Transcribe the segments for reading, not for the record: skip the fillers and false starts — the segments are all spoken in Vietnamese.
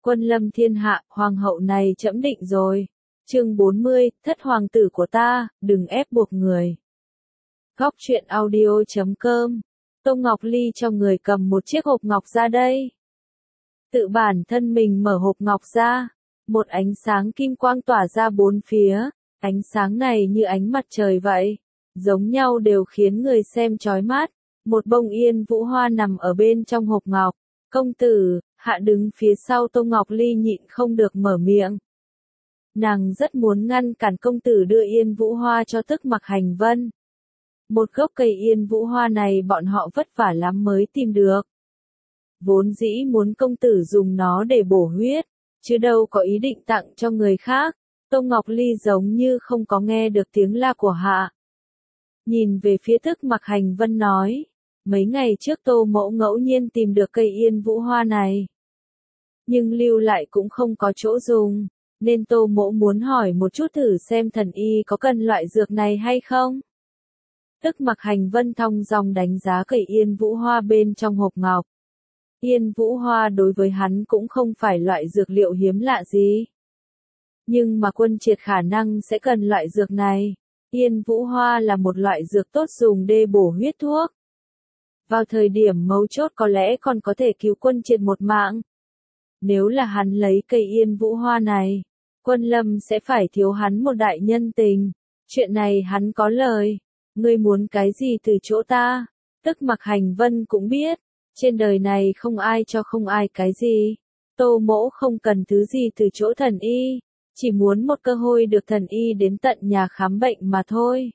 Quân lâm thiên hạ, hoàng hậu này trẫm định rồi. Chương 40, thất hoàng tử của ta, đừng ép buộc người. Góc truyện audio.com. Tô Ngọc Ly cho người cầm một chiếc hộp ngọc ra đây. Tự bản thân mình mở hộp ngọc ra. Một ánh sáng kim quang tỏa ra bốn phía. Ánh sáng này như ánh mặt trời vậy. Giống nhau đều khiến người xem chói mắt. Một bông yên vũ hoa nằm ở bên trong hộp ngọc. Công tử, Hạ đứng phía sau Tô Ngọc Ly nhịn không được mở miệng. Nàng rất muốn ngăn cản công tử đưa yên vũ hoa cho Tức Mặc Hành Vân. Một gốc cây yên vũ hoa này bọn họ vất vả lắm mới tìm được. Vốn dĩ muốn công tử dùng nó để bổ huyết, chứ đâu có ý định tặng cho người khác. Tô Ngọc Ly giống như không có nghe được tiếng la của Hạ. Nhìn về phía Tức Mặc Hành Vân nói, mấy ngày trước Tô mẫu ngẫu nhiên tìm được cây yên vũ hoa này. Nhưng lưu lại cũng không có chỗ dùng, nên Tô mẫu muốn hỏi một chút thử xem thần y có cần loại dược này hay không. Tức Mặc Hành Vân thong dong đánh giá cây yên vũ hoa bên trong hộp ngọc. Yên vũ hoa đối với hắn cũng không phải loại dược liệu hiếm lạ gì. Nhưng mà Quân Triệt khả năng sẽ cần loại dược này. Yên vũ hoa là một loại dược tốt dùng để bổ huyết thuốc. Vào thời điểm mấu chốt có lẽ còn có thể cứu Quân Triệt một mạng. Nếu là hắn lấy cây yên vũ hoa này, Quân Lâm sẽ phải thiếu hắn một đại nhân tình. Chuyện này hắn có lời. Ngươi muốn cái gì từ chỗ ta? Tức Mặc Hành Vân cũng biết. Trên đời này không ai cho không ai cái gì. Tô mỗ không cần thứ gì từ chỗ thần y. Chỉ muốn một cơ hội được thần y đến tận nhà khám bệnh mà thôi.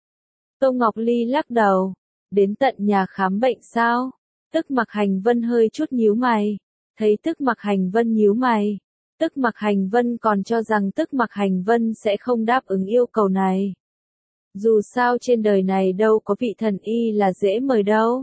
Tô Ngọc Ly lắc đầu. Đến tận nhà khám bệnh sao? Tức Mặc Hành Vân hơi chút nhíu mày. Thấy Tức Mặc Hành Vân nhíu mày. Tức Mặc Hành Vân còn cho rằng Tức Mặc Hành Vân sẽ không đáp ứng yêu cầu này. Dù sao trên đời này đâu có vị thần y là dễ mời đâu.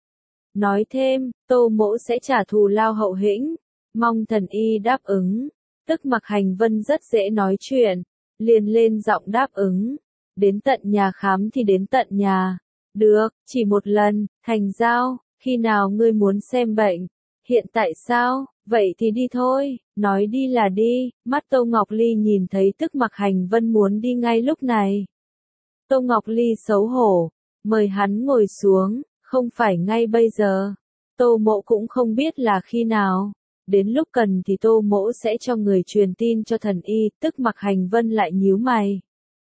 Nói thêm, Tô mỗ sẽ trả thù lao hậu hĩnh. Mong thần y đáp ứng. Tức Mặc Hành Vân rất dễ nói chuyện. Liền lên giọng đáp ứng. Đến tận nhà khám thì đến tận nhà. Được, chỉ một lần, thành giao, khi nào ngươi muốn xem bệnh? Hiện tại sao? Vậy thì đi thôi, nói đi là đi. Mắt Tô Ngọc Ly nhìn thấy Tức Mặc Hành Vân muốn đi ngay lúc này. Tô Ngọc Ly xấu hổ, mời hắn ngồi xuống, không phải ngay bây giờ. Tô mỗ cũng không biết là khi nào. Đến lúc cần thì Tô mỗ sẽ cho người truyền tin cho thần y. Tức Mặc Hành Vân lại nhíu mày.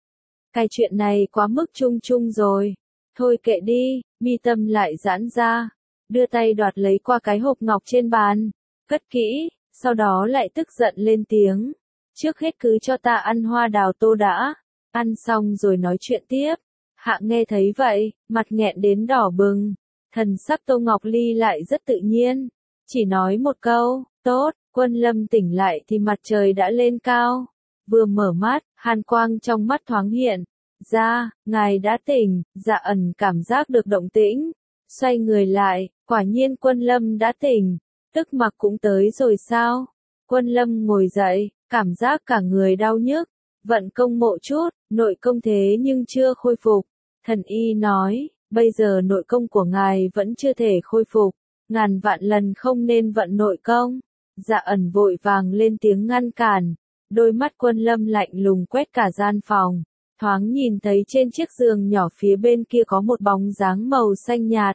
Cái chuyện này quá mức chung chung rồi. Thôi kệ đi, mi tâm lại giãn ra. Đưa tay đoạt lấy qua cái hộp ngọc trên bàn. Cất kỹ, sau đó lại tức giận lên tiếng. Trước hết cứ cho ta ăn hoa đào tô đã. Ăn xong rồi nói chuyện tiếp. Hạ nghe thấy vậy, mặt nghẹn đến đỏ bừng. Thần sắc Tô Ngọc Ly lại rất tự nhiên. Chỉ nói một câu, tốt, Quân Lâm tỉnh lại thì mặt trời đã lên cao. Vừa mở mắt, hàn quang trong mắt thoáng hiện. Ra, ngài đã tỉnh, Dạ Ẩn cảm giác được động tĩnh. Xoay người lại, quả nhiên Quân Lâm đã tỉnh. Tức Mặc cũng tới rồi sao? Quân Lâm ngồi dậy, cảm giác cả người đau nhức. Vận công mộ chút, nội công thế nhưng chưa khôi phục. Thần y nói, bây giờ nội công của ngài vẫn chưa thể khôi phục. Ngàn vạn lần không nên vận nội công. Dạ Ẩn vội vàng lên tiếng ngăn cản. Đôi mắt Quân Lâm lạnh lùng quét cả gian phòng. Thoáng nhìn thấy trên chiếc giường nhỏ phía bên kia có một bóng dáng màu xanh nhạt.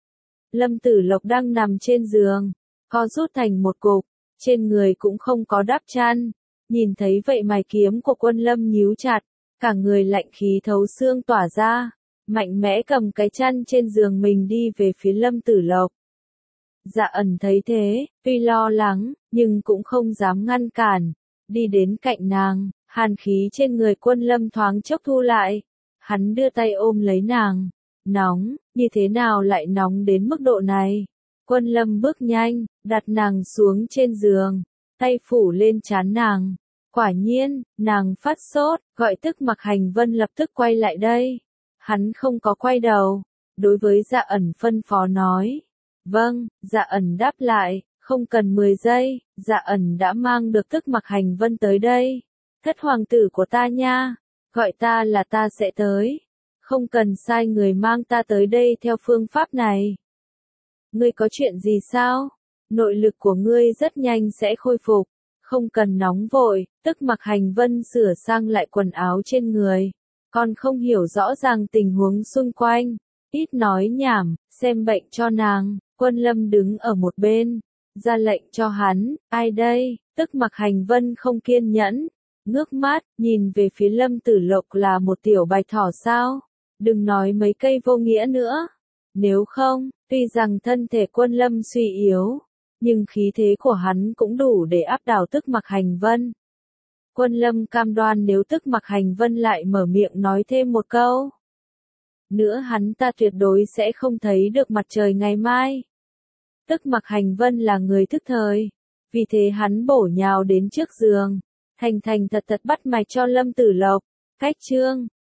Lâm Tử Lộc đang nằm trên giường, co rút thành một cục, trên người cũng không có đắp chăn. Nhìn thấy vậy mày kiếm của Quân Lâm nhíu chặt, cả người lạnh khí thấu xương tỏa ra, mạnh mẽ cầm cái chăn trên giường mình đi về phía Lâm Tử Lộc. Dạ Ẩn thấy thế, tuy lo lắng, nhưng cũng không dám ngăn cản, đi đến cạnh nàng. Hàn khí trên người Quân Lâm thoáng chốc thu lại. Hắn đưa tay ôm lấy nàng. Nóng, như thế nào lại nóng đến mức độ này? Quân Lâm bước nhanh, đặt nàng xuống trên giường. Tay phủ lên trán nàng. Quả nhiên, nàng phát sốt, gọi Tức Mặc Hành Vân lập tức quay lại đây. Hắn không có quay đầu. Đối với Dạ Ẩn phân phó nói. Vâng, Dạ Ẩn đáp lại, không cần 10 giây, Dạ Ẩn đã mang được Tức Mặc Hành Vân tới đây. Thất hoàng tử của ta nha, gọi ta là ta sẽ tới. Không cần sai người mang ta tới đây theo phương pháp này. Ngươi có chuyện gì sao? Nội lực của ngươi rất nhanh sẽ khôi phục, không cần nóng vội, tức Mặc Hành Vân sửa sang lại quần áo trên người. Còn không hiểu rõ ràng tình huống xung quanh, ít nói nhảm, xem bệnh cho nàng. Quân Lâm đứng ở một bên, ra lệnh cho hắn, ai đây? Tức Mặc Hành Vân không kiên nhẫn, ngước mắt, nhìn về phía Lâm Tử Lộc là một tiểu bạch thỏ sao? Đừng nói mấy cây vô nghĩa nữa. Nếu không, tuy rằng thân thể Quân Lâm suy yếu, nhưng khí thế của hắn cũng đủ để áp đảo Tức Mặc Hành Vân. Quân Lâm cam đoan nếu Tức Mặc Hành Vân lại mở miệng nói thêm một câu nữa hắn ta tuyệt đối sẽ không thấy được mặt trời ngày mai. Tức Mặc Hành Vân là người thức thời, vì thế hắn bổ nhào đến trước giường, thành thật bắt mạch cho Lâm Tử Lộc. Cách chương